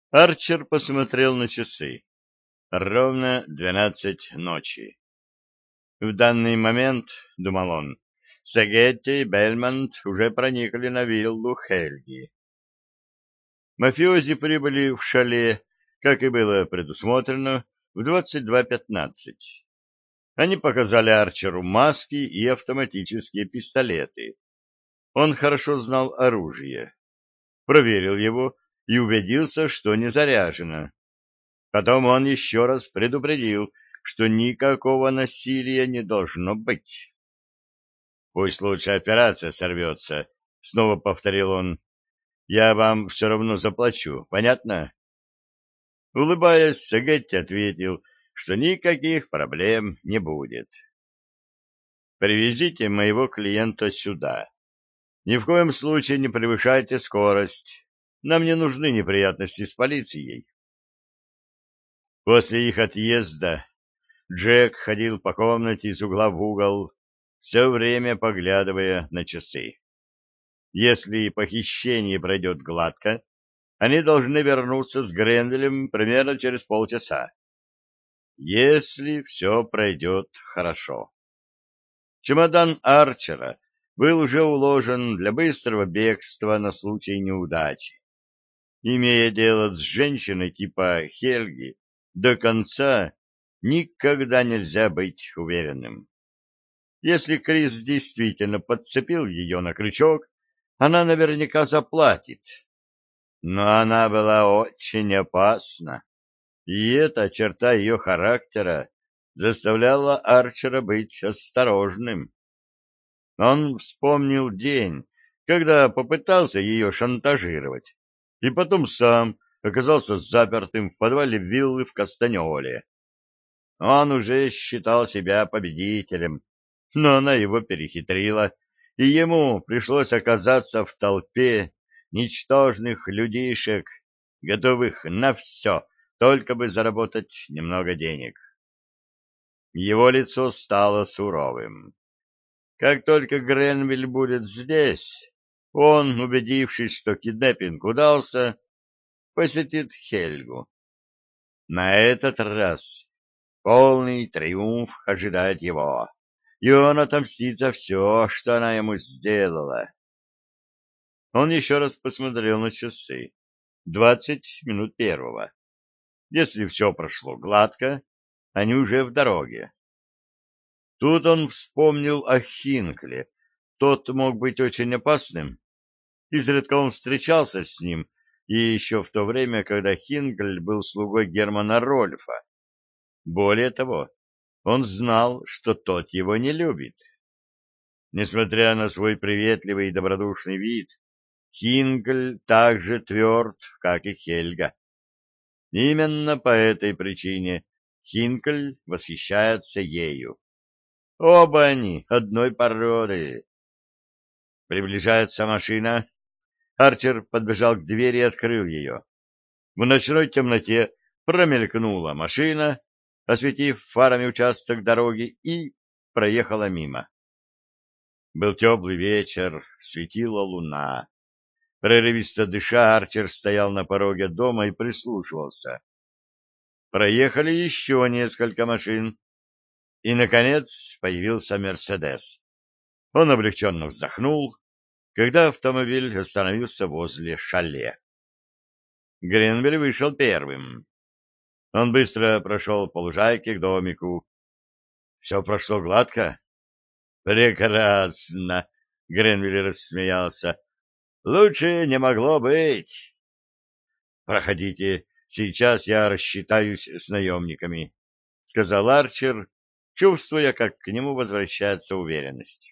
Арчер посмотрел на часы. Ровно 12 ночи. В данный момент, думал он, Сагетти и Бельмонт уже проникли на виллу Хельги. Мафиози прибыли в шале, как и было предусмотрено, в 22:15. Они показали Арчеру маски и автоматические пистолеты. Он хорошо знал оружие. Проверил его и убедился, что не заряжено. Потом он еще раз предупредил, что никакого насилия не должно быть. «Пусть лучше операция сорвется», — снова повторил он. «Я вам все равно заплачу, понятно?» Улыбаясь, Сагетти ответил, что никаких проблем не будет. «Привезите моего клиента сюда. Ни в коем случае не превышайте скорость. Нам не нужны неприятности с полицией». После их отъезда Джек ходил по комнате из угла в угол, все время поглядывая на часы. Если похищение пройдет гладко, они должны вернуться с Гренвиллем примерно через полчаса. Если все пройдет хорошо. Чемодан Арчера был уже уложен для быстрого бегства на случай неудачи. Имея дело с женщиной типа Хельги, до конца никогда нельзя быть уверенным. Если Крис действительно подцепил ее на крючок, она наверняка заплатит. Но она была очень опасна, и эта черта ее характера заставляла Арчера быть осторожным. Он вспомнил день, когда попытался ее шантажировать, и потом сам оказался запертым в подвале виллы в Кастаньоле. Он уже считал себя победителем, но она его перехитрила, и ему пришлось оказаться в толпе ничтожных людишек, готовых на все, только бы заработать немного денег. Его лицо стало суровым. Как только Гренвилл будет здесь, он, убедившись, что киднеппинг удался, посетит Хельгу. На этот раз полный триумф ожидает его, и он отомстит за все, что она ему сделала. Он еще раз посмотрел на часы. 1:20. Если все прошло гладко, они уже в дороге. Тут он вспомнил о Хинкле. Тот мог быть очень опасным. Изредка он встречался с ним, и еще в то время, когда Хинкль был слугой Германа Рольфа. Более того, он знал, что тот его не любит. Несмотря на свой приветливый и добродушный вид, Хинкль так же тверд, как и Хельга. Именно по этой причине Хинкль восхищается ею. Оба они одной породы. Приближается машина. Арчер подбежал к двери и открыл ее. В ночной темноте промелькнула машина, осветив фарами участок дороги, и проехала мимо. Был теплый вечер, светила луна. Прерывисто дыша, Арчер стоял на пороге дома и прислушивался. Проехали еще несколько машин, и, наконец, появился «Мерседес». Он облегченно вздохнул, когда автомобиль остановился возле шале. Гренвилл вышел первым. Он быстро прошел по лужайке к домику. Все прошло гладко. «Прекрасно!» — Гренвилл рассмеялся. «Лучше не могло быть!» «Проходите, сейчас я рассчитаюсь с наемниками», — сказал Арчер, чувствуя, как к нему возвращается уверенность.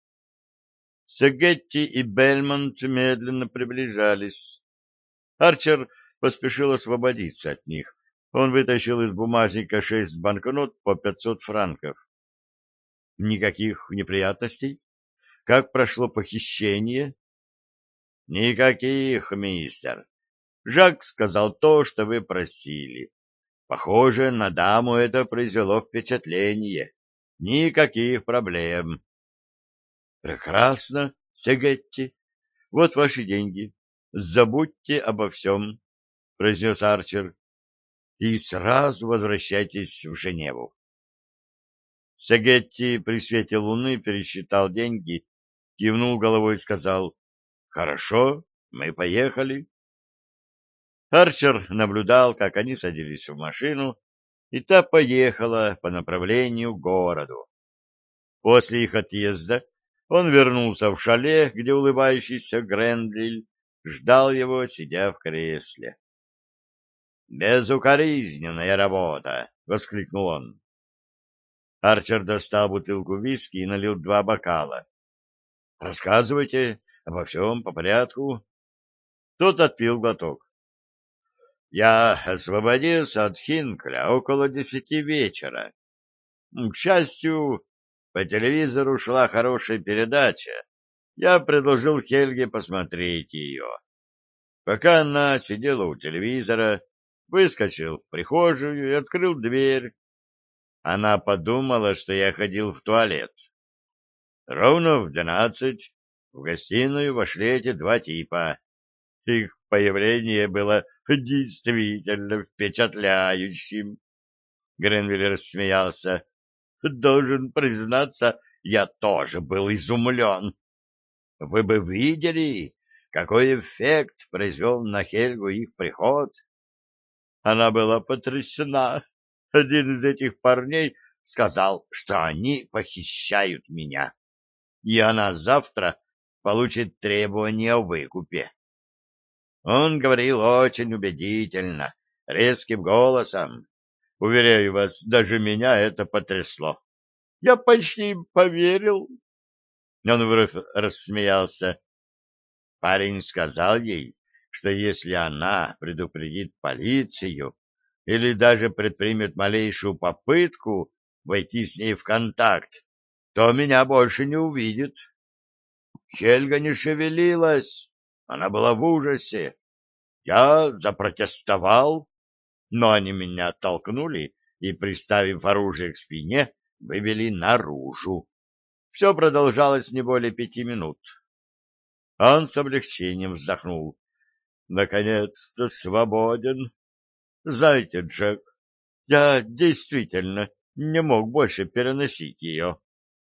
Сегетти и Бельмонт медленно приближались. Арчер поспешил освободиться от них. Он вытащил из бумажника 6 банкнот по 500 франков. Никаких неприятностей? Как прошло похищение? Никаких, мистер. Жак сказал то, что вы просили. Похоже, на даму это произвело впечатление. Никаких проблем. Прекрасно, Сегетти. Вот ваши деньги. Забудьте обо всем. — произнес Арчер, — и сразу возвращайтесь в Женеву. Сегетти при свете луны пересчитал деньги, кивнул головой и сказал: «Хорошо, мы поехали». Арчер наблюдал, как они садились в машину, и та поехала по направлению к городу. После их отъезда он вернулся в шале, где улыбающийся Гренвиль ждал его, сидя в кресле. «Безукоризненная работа!» — воскликнул он. Арчер достал бутылку виски и налил 2 бокала. «Рассказывайте обо всем по порядку». Тот отпил глоток. «Я освободился от Хинкля около 10 вечера. К счастью, по телевизору шла хорошая передача. Я предложил Хельге посмотреть ее. Пока она сидела у телевизора, выскочил в прихожую и открыл дверь. Она подумала, что я ходил в туалет. Ровно в 12 в гостиную вошли эти 2 типа. Их появление было действительно впечатляющим. Гренвилл рассмеялся. Должен признаться, я тоже был изумлен. Вы бы видели, какой эффект произвел на Хельгу их приход. Она была потрясена. Один из этих парней сказал, что они похищают меня, и она завтра получит требование о выкупе. Он говорил очень убедительно, резким голосом. Уверяю вас, даже меня это потрясло. Я почти поверил. Он вновь рассмеялся. Парень сказал ей, что если она предупредит полицию или даже предпримет малейшую попытку войти с ней в контакт, то меня больше не увидит. Хельга не шевелилась, она была в ужасе. Я запротестовал, но они меня оттолкнули и, приставив оружие к спине, вывели наружу. Все продолжалось не более 5 минут. Он с облегчением вздохнул. Наконец-то свободен. Знаете, Джек, я действительно не мог больше переносить ее.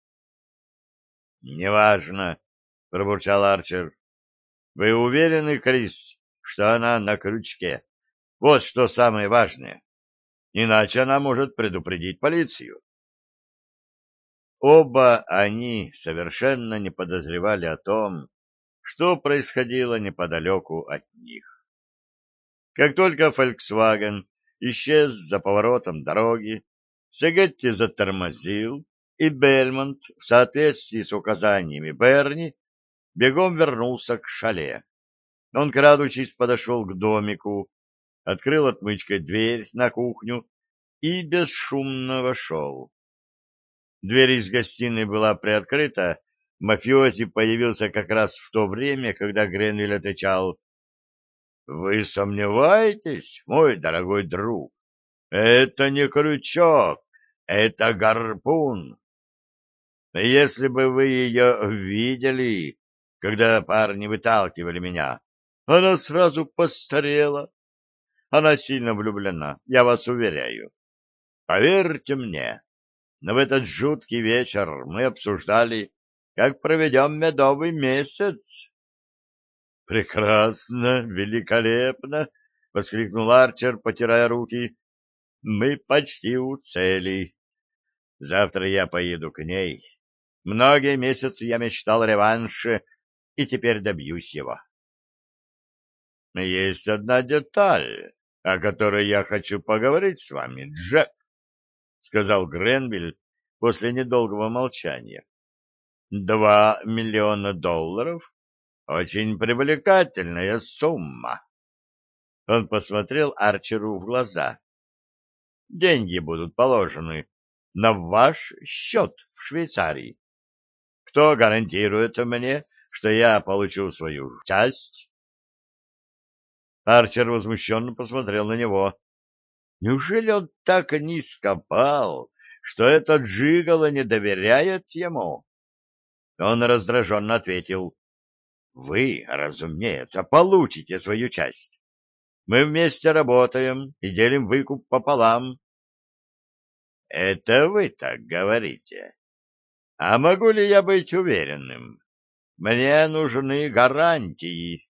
— Неважно, — пробурчал Арчер. — Вы уверены, Крис, что она на крючке? Вот что самое важное. Иначе она может предупредить полицию. Оба они совершенно не подозревали о том, что происходило неподалеку от них. Как только «Фольксваген» исчез за поворотом дороги, Сегетти затормозил, и Бельмонт, в соответствии с указаниями Берни, бегом вернулся к шале. Он, крадучись, подошел к домику, открыл отмычкой дверь на кухню и бесшумно вошел. Дверь из гостиной была приоткрыта, мафиози появился как раз в то время, когда Гренвилл отвечал: «Вы сомневаетесь, мой дорогой друг? Это не крючок, это гарпун. Если бы вы ее видели, когда парни выталкивали меня, она сразу постарела. Она сильно влюблена, я вас уверяю. Поверьте мне, но в этот жуткий вечер мы обсуждали, как проведем медовый месяц». «Прекрасно, великолепно!» — воскликнул Арчер, потирая руки. «Мы почти у цели. Завтра я поеду к ней. Многие месяцы я мечтал о реванше, и теперь добьюсь его». «Есть одна деталь, о которой я хочу поговорить с вами, Джек», — сказал Гренвилл после недолгого молчания. $2 миллиона — очень привлекательная сумма. Он посмотрел Арчеру в глаза. Деньги будут положены на ваш счет в Швейцарии. Кто гарантирует мне, что я получу свою часть? Арчер возмущенно посмотрел на него. Неужели он так низко пал, что этот жиголо не доверяет ему? Он раздраженно ответил: «Вы, разумеется, получите свою часть. Мы вместе работаем и делим выкуп пополам. Это вы так говорите. А могу ли я быть уверенным? Мне нужны гарантии.